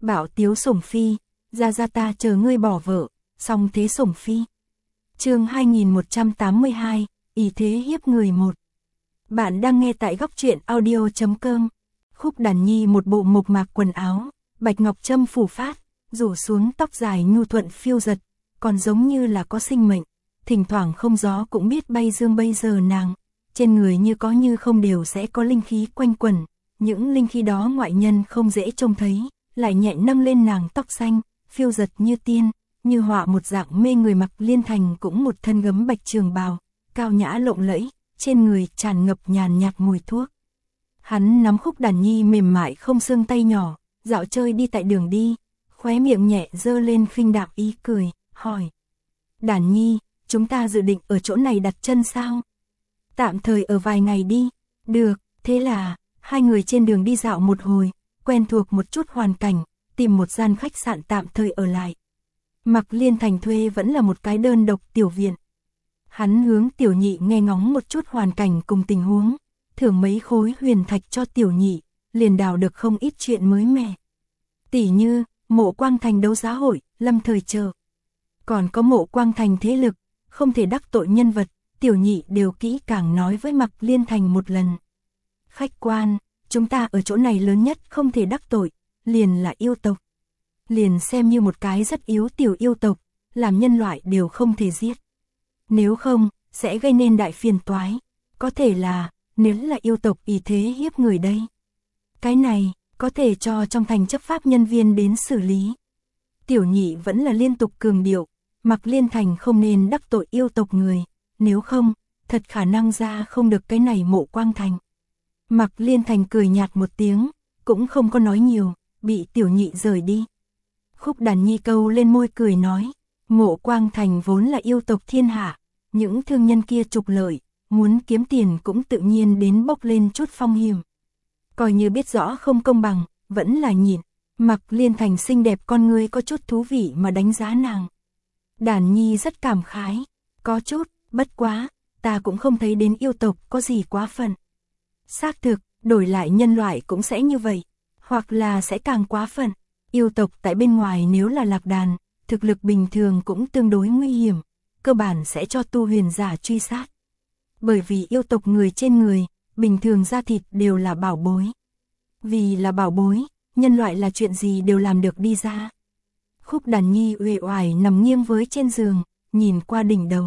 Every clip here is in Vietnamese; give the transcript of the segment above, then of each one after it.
Bạo tiếu sủng phi, ra ta chờ ngươi bỏ vợ, song thế sủng phi. Chương 2182, ý thế hiếp người 1. Bạn đang nghe tại góc truyện audio.com. Khúc Đàn Nhi một bộ mộc mạc quần áo, bạch ngọc trâm phủ phát, rủ xuống tóc dài nhu thuận phiêu giật, còn giống như là có sinh mệnh, thỉnh thoảng không gió cũng biết bay dương. Bây giờ nàng, trên người như có như không đều sẽ có linh khí quanh quẩn, những linh khí đó ngoại nhân không dễ trông thấy, lại nhẹ nâng lên nàng tóc xanh, phiêu giật như tiên, như họa một dạng mê người. Mặc Liên Thành cũng một thân gấm bạch trường bào, cao nhã lộng lẫy, trên người tràn ngập nhàn nhạt mùi thuốc. Hắn nắm Khúc Đàn Nhi mềm mại không xương tay nhỏ, dạo chơi đi tại đường đi, khóe miệng nhẹ dơ lên khinh đạm ý cười, hỏi. Đàn Nhi, chúng ta dự định ở chỗ này đặt chân sao? Tạm thời ở vài ngày đi. Được, thế là, hai người trên đường đi dạo một hồi, quen thuộc một chút hoàn cảnh, tìm một gian khách sạn tạm thời ở lại. Mặc Liên Thành thuê vẫn là một cái đơn độc tiểu viện. Hắn hướng Tiểu Nhị nghe ngóng một chút hoàn cảnh cùng tình huống, thưởng mấy khối huyền thạch cho Tiểu Nhị, liền đào được không ít chuyện mới mẻ. Tỉ như, Mộ Quang Thành đấu giá hội, lâm thời chờ. Còn có Mộ Quang Thành thế lực, không thể đắc tội nhân vật, Tiểu Nhị đều kỹ càng nói với Mặc Liên Thành một lần. Khách quan, chúng ta ở chỗ này lớn nhất không thể đắc tội, liền là yêu tộc. Liền xem như một cái rất yếu tiểu yêu tộc, làm nhân loại đều không thể giết. Nếu không, sẽ gây nên đại phiền toái. Có thể là, nếu là yêu tộc ý thế hiếp người đây. Cái này, có thể cho trong thành chấp pháp nhân viên đến xử lý. Tiểu Nhị vẫn là liên tục cường điệu, Mặc Liên Thành không nên đắc tội yêu tộc người, nếu không, thật khả năng ra không được cái này Mộ Quang Thành. Mặc Liên Thành cười nhạt một tiếng, cũng không có nói nhiều, bị Tiểu Nhị rời đi. Khúc Đàn Nhi câu lên môi cười nói, Mộ Quang Thành vốn là yêu tộc thiên hạ, những thương nhân kia trục lợi, muốn kiếm tiền cũng tự nhiên đến bốc lên chút phong hiểm. Coi như biết rõ không công bằng, vẫn là nhịn. Mặc Liên Thành xinh đẹp con ngươi có chút thú vị mà đánh giá nàng. Đàn Nhi rất cảm khái, có chút, bất quá, ta cũng không thấy đến yêu tộc có gì quá phận. Xác thực, đổi lại nhân loại cũng sẽ như vậy, hoặc là sẽ càng quá phận. Yêu tộc tại bên ngoài nếu là lạc đàn, thực lực bình thường cũng tương đối nguy hiểm, cơ bản sẽ cho tu huyền giả truy sát. Bởi vì yêu tộc người trên người, bình thường da thịt đều là bảo bối. Vì là bảo bối, nhân loại là chuyện gì đều làm được đi ra. Khúc Đàn Nhi uể oải nằm nghiêng với trên giường, nhìn qua đỉnh đầu.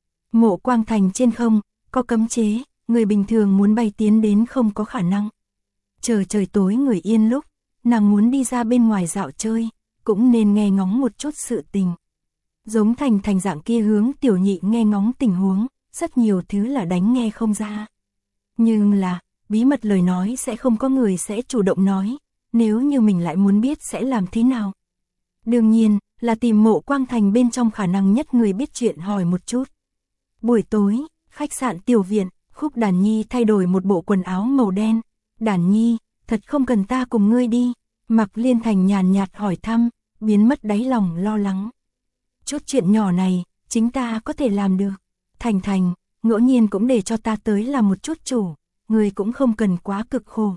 Mộ Quang Thành trên không, có cấm chế, người bình thường muốn bay tiến đến không có khả năng. Chờ trời tối người yên lúc, nàng muốn đi ra bên ngoài dạo chơi, cũng nên nghe ngóng một chút sự tình. Giống thành dạng kia hướng Tiểu Nhị nghe ngóng tình huống, rất nhiều thứ là đánh nghe không ra. Nhưng là, bí mật lời nói sẽ không có người sẽ chủ động nói, nếu như mình lại muốn biết sẽ làm thế nào. Đương nhiên, là tìm Mộ Quang Thành bên trong khả năng nhất người biết chuyện hỏi một chút. Buổi tối, khách sạn tiểu viện, Khúc Đàn Nhi thay đổi một bộ quần áo màu đen. Đàn Nhi, thật không cần ta cùng ngươi đi. Mặc Liên Thành nhàn nhạt hỏi thăm, biến mất đáy lòng lo lắng. Chút chuyện nhỏ này, chính ta có thể làm được. Thành, ngẫu nhiên cũng để cho ta tới làm một chút chủ, ngươi cũng không cần quá cực khổ.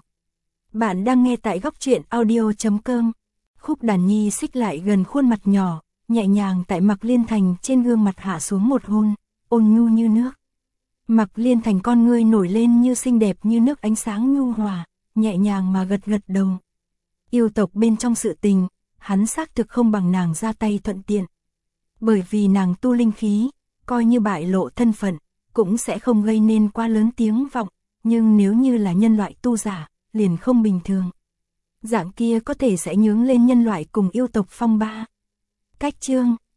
Bạn đang nghe tại góc truyện audio.com. Khúc Đàn Nhi xích lại gần khuôn mặt nhỏ, nhẹ nhàng tại Mặc Liên Thành trên gương mặt hạ xuống một hôn, ôn nhu như nước. Mặc Liên Thành con ngươi nổi lên như xinh đẹp như nước ánh sáng nhu hòa, nhẹ nhàng mà gật đầu. Yêu tộc bên trong sự tình, hắn xác thực không bằng nàng ra tay thuận tiện. Bởi vì nàng tu linh khí, coi như bại lộ thân phận, cũng sẽ không gây nên quá lớn tiếng vọng, nhưng nếu như là nhân loại tu giả, liền không bình thường. Dạng kia có thể sẽ nhướng lên nhân loại cùng yêu tộc phong ba. Cách chương